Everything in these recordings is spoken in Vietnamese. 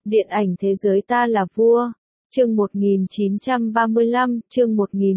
Điện ảnh thế giới ta là vua. Chương 1935, chương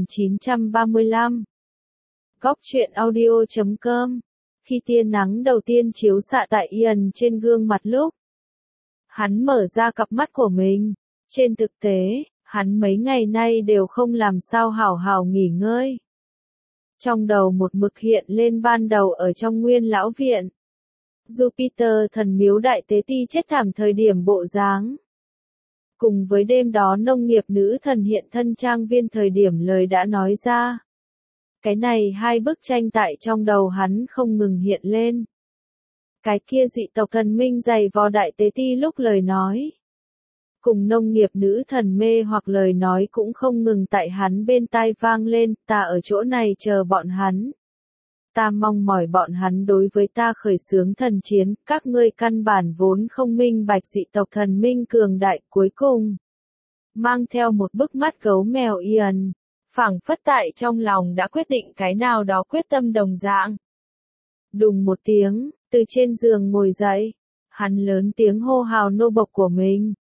1935. Góc truyện audio.com. Khi tia nắng đầu tiên chiếu xạ tại Ian trên gương mặt lúc hắn mở ra cặp mắt của mình. Trên thực tế, hắn mấy ngày nay đều không làm sao hảo hảo nghỉ ngơi. Trong đầu một mực hiện lên ban đầu ở trong Nguyên Lão Viện. Jupiter thần miếu đại tế ti chết thảm thời điểm bộ dáng. Cùng với đêm đó nông nghiệp nữ thần hiện thân trang viên thời điểm lời đã nói ra. Cái này hai bức tranh tại trong đầu hắn không ngừng hiện lên. Cái kia dị tộc thần minh giày vò đại tế ti lúc lời nói. Cùng nông nghiệp nữ thần mê hoặc lời nói cũng không ngừng tại hắn bên tai vang lên, ta ở chỗ này chờ bọn hắn. Ta mong mỏi bọn hắn đối với ta khởi xướng thần chiến, các ngươi căn bản vốn không minh bạch dị tộc thần minh cường đại cuối cùng. Mang theo một bức mắt gấu mèo Ian, phảng phất tại trong lòng đã quyết định cái nào đó quyết tâm đồng dạng. Đùng một tiếng, từ trên giường ngồi dậy, hắn lớn tiếng hô hào nô bộc của mình.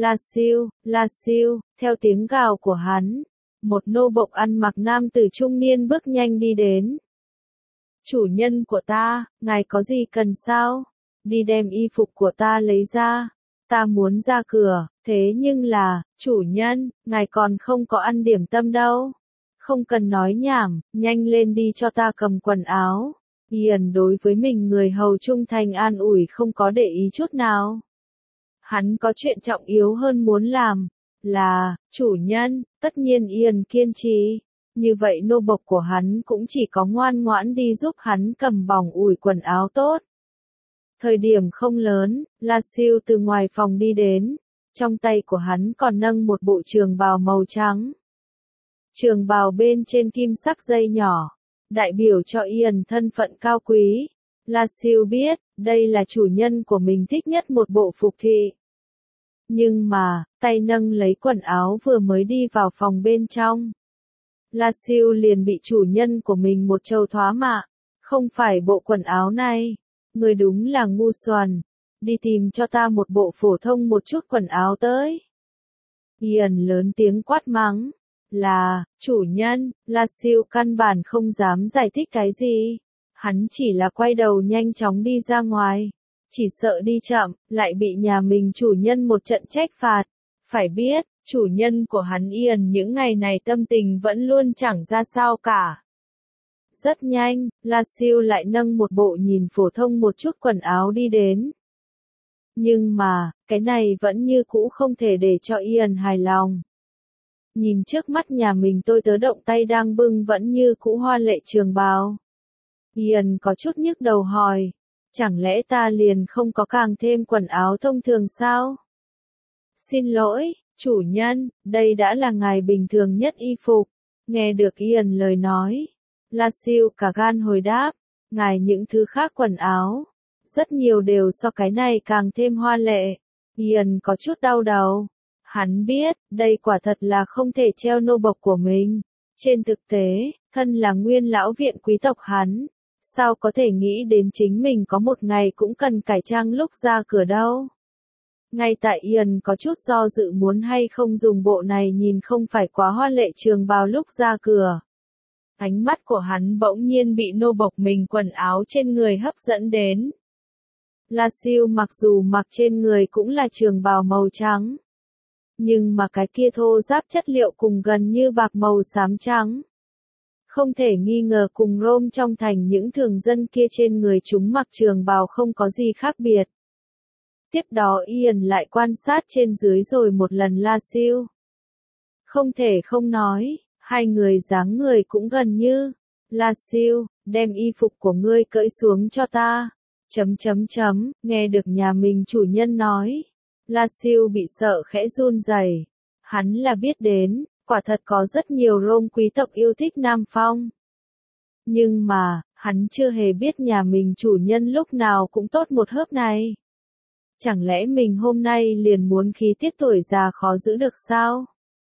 La siêu, theo tiếng gào của hắn, một nô bộc ăn mặc nam tử trung niên bước nhanh đi đến. Chủ nhân của ta, ngài có gì cần sao? Đi đem y phục của ta lấy ra. Ta muốn ra cửa, thế nhưng là, chủ nhân, ngài còn không có ăn điểm tâm đâu. Không cần nói nhảm, nhanh lên đi cho ta cầm quần áo. Ian đối với mình người hầu trung thành an ủi không có để ý chút nào. Hắn có chuyện trọng yếu hơn muốn làm, là, chủ nhân, tất nhiên Ian kiên trì. Như vậy nô bộc của hắn cũng chỉ có ngoan ngoãn đi giúp hắn cầm bỏng ủi quần áo tốt. Thời điểm không lớn, La Siêu từ ngoài phòng đi đến, trong tay của hắn còn nâng một bộ trường bào màu trắng. Trường bào bên trên kim sắc dây nhỏ, đại biểu cho Ian thân phận cao quý. La Siêu biết, đây là chủ nhân của mình thích nhất một bộ phục thị. Nhưng mà, tay nâng lấy quần áo vừa mới đi vào phòng bên trong. La Siêu liền bị chủ nhân của mình một trâu thoá mạ. Không phải bộ quần áo này. Người đúng là ngu xuẩn. Đi tìm cho ta một bộ phổ thông một chút quần áo tới. Ian lớn tiếng quát mắng. Là, chủ nhân, La Siêu căn bản không dám giải thích cái gì. Hắn chỉ là quay đầu nhanh chóng đi ra ngoài. Chỉ sợ đi chậm, lại bị nhà mình chủ nhân một trận trách phạt. Phải biết, chủ nhân của hắn Ian những ngày này tâm tình vẫn luôn chẳng ra sao cả. Rất nhanh, La Siêu lại nâng một bộ nhìn phổ thông một chút quần áo đi đến. Nhưng mà, cái này vẫn như cũ không thể để cho Ian hài lòng. Nhìn trước mắt nhà mình tôi tớ động tay đang bưng vẫn như cũ hoa lệ trường bào. Ian có chút nhức đầu hỏi, chẳng lẽ ta liền không có càng thêm quần áo thông thường sao? Xin lỗi, chủ nhân, đây đã là ngài bình thường nhất y phục. Nghe được Ian lời nói, La Siêu cả gan hồi đáp, ngài những thứ khác quần áo, rất nhiều đều so cái này càng thêm hoa lệ. Ian có chút đau đầu. Hắn biết, đây quả thật là không thể treo nô bộc của mình. Trên thực tế, thân là Nguyên Lão Viện quý tộc hắn, sao có thể nghĩ đến chính mình có một ngày cũng cần cải trang lúc ra cửa đâu. Ngay tại Ian có chút do dự muốn hay không dùng bộ này nhìn không phải quá hoa lệ trường bào lúc ra cửa. Ánh mắt của hắn bỗng nhiên bị nô bộc mình quần áo trên người hấp dẫn đến. La Siêu mặc dù mặc trên người cũng là trường bào màu trắng. Nhưng mà cái kia thô ráp chất liệu cùng gần như bạc màu xám trắng. Không thể nghi ngờ cùng Rome trong thành những thường dân kia trên người chúng mặc trường bào không có gì khác biệt. Tiếp đó Ian lại quan sát trên dưới rồi một lần La Siêu. Không thể không nói, hai người dáng người cũng gần như. La Siêu, đem y phục của ngươi cởi xuống cho ta. Nghe được nhà mình chủ nhân nói. La Siêu bị sợ khẽ run rẩy. Hắn là biết đến, quả thật có rất nhiều Rome quý tộc yêu thích Nam Phong. Nhưng mà, hắn chưa hề biết nhà mình chủ nhân lúc nào cũng tốt một hớp này. Chẳng lẽ mình hôm nay liền muốn khí tiết tuổi già khó giữ được sao?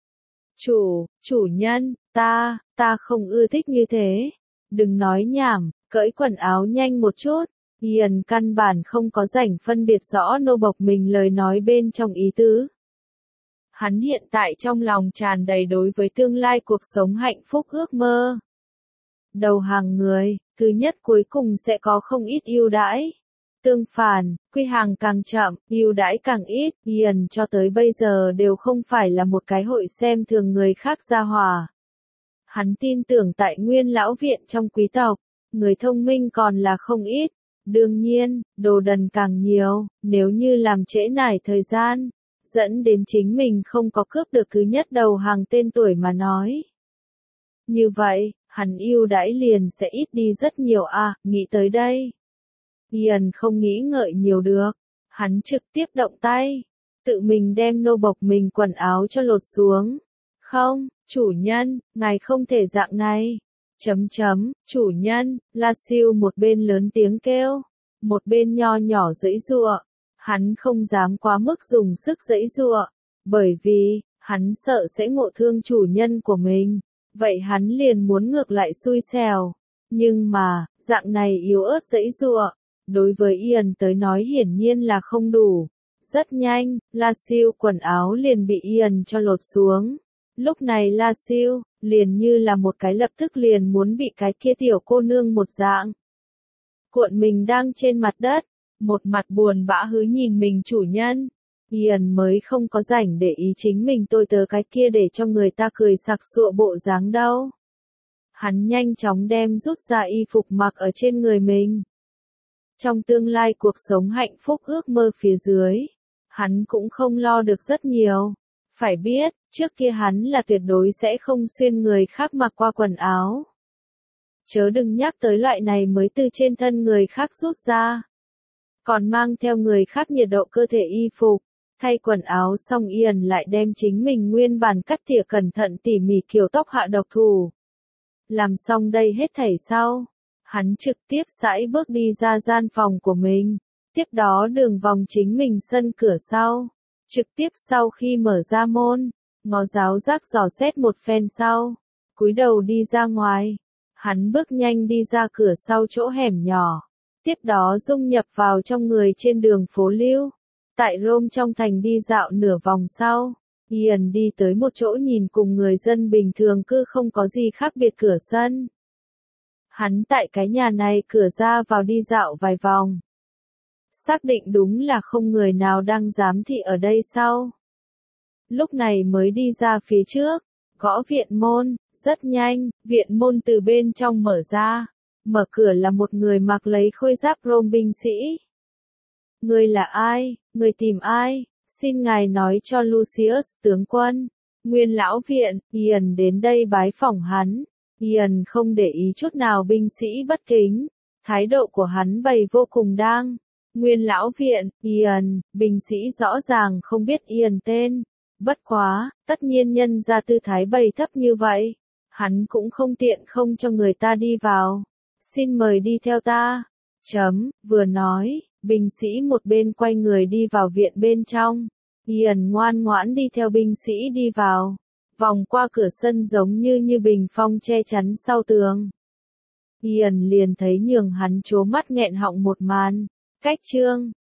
Chủ nhân, ta không ưa thích như thế. Đừng nói nhảm, cởi quần áo nhanh một chút. Ian căn bản không có rảnh phân biệt rõ nô bộc mình lời nói bên trong ý tứ. Hắn hiện tại trong lòng tràn đầy đối với tương lai cuộc sống hạnh phúc ước mơ. Đầu hàng người, thứ nhất cuối cùng sẽ có không ít ưu đãi. Tương phản, quy hàng càng chậm, ưu đãi càng ít, Ian cho tới bây giờ đều không phải là một cái hội xem thường người khác gia hỏa. Hắn tin tưởng tại Nguyên lão viện trong quý tộc, người thông minh còn là không ít. Đương nhiên, đồ đần càng nhiều, nếu như làm trễ nải thời gian, dẫn đến chính mình không có cướp được thứ nhất đầu hàng tên tuổi mà nói. Như vậy, hắn ưu đãi liền sẽ ít đi rất nhiều à, nghĩ tới đây. Ian không nghĩ ngợi nhiều được, hắn trực tiếp động tay, tự mình đem nô bộc mình quần áo cho lột xuống. Không, chủ nhân, ngài không thể dạng này. Chủ nhân, La Siêu một bên lớn tiếng kêu, một bên nho nhỏ giãy giụa. Hắn không dám quá mức dùng sức giãy giụa, bởi vì, hắn sợ sẽ ngộ thương chủ nhân của mình. Vậy hắn liền muốn ngược lại xui xẻo. Nhưng mà, dạng này yếu ớt giãy giụa, đối với Ian tới nói hiển nhiên là không đủ. Rất nhanh, La Siêu quần áo liền bị Ian cho lột xuống. Lúc này La Siêu, liền như là một cái lập tức liền muốn bị cái kia tiểu cô nương một dạng. Cuộn mình đang trên mặt đất, một mặt buồn bã hứ nhìn mình chủ nhân. Ian mới không có rảnh để ý chính mình tôi tớ cái kia để cho người ta cười sặc sụa bộ dáng đâu. Hắn nhanh chóng đem rút ra y phục mặc ở trên người mình. Trong tương lai cuộc sống hạnh phúc ước mơ phía dưới, hắn cũng không lo được rất nhiều. Phải biết, trước kia hắn là tuyệt đối sẽ không xuyên người khác mặc qua quần áo. Chớ đừng nhắc tới loại này mới từ trên thân người khác rút ra. Còn mang theo người khác nhiệt độ cơ thể y phục. Thay quần áo xong Ian lại đem chính mình nguyên bản cắt tỉa cẩn thận tỉ mỉ kiểu tóc hạ độc thủ. Làm xong đây hết thảy sau, hắn trực tiếp sải bước đi ra gian phòng của mình. Tiếp đó đường vòng chính mình sân cửa sau. Trực tiếp sau khi mở ra môn, ngó giáo giác dò xét một phen sau, cúi đầu đi ra ngoài. Hắn bước nhanh đi ra cửa sau chỗ hẻm nhỏ, tiếp đó dung nhập vào trong người trên đường phố lưu. Tại Rome trong thành đi dạo nửa vòng sau, Ian đi tới một chỗ nhìn cùng người dân bình thường cư không có gì khác biệt cửa sân. Hắn tại cái nhà này cửa ra vào đi dạo vài vòng. Xác định đúng là không người nào đang giám thị ở đây sau. Lúc này mới đi ra phía trước, gõ viện môn, rất nhanh, viện môn từ bên trong mở ra. Mở cửa là một người mặc lấy khôi giáp Rome binh sĩ. Người là ai, người tìm ai, xin ngài nói cho Lucius, tướng quân. Nguyên lão viện, Ian đến đây bái phỏng hắn. Ian không để ý chút nào binh sĩ bất kính. Thái độ của hắn bày vô cùng đang. Nguyên lão viện, Ian, binh sĩ rõ ràng không biết Ian tên. Bất quá, tất nhiên nhân ra tư thái bày thấp như vậy. Hắn cũng không tiện không cho người ta đi vào. Xin mời đi theo ta. Vừa nói, binh sĩ một bên quay người đi vào viện bên trong. Ian ngoan ngoãn đi theo binh sĩ đi vào. Vòng qua cửa sân giống như bình phong che chắn sau tường. Ian liền thấy nhường hắn trố mắt nghẹn họng một màn. Cách chương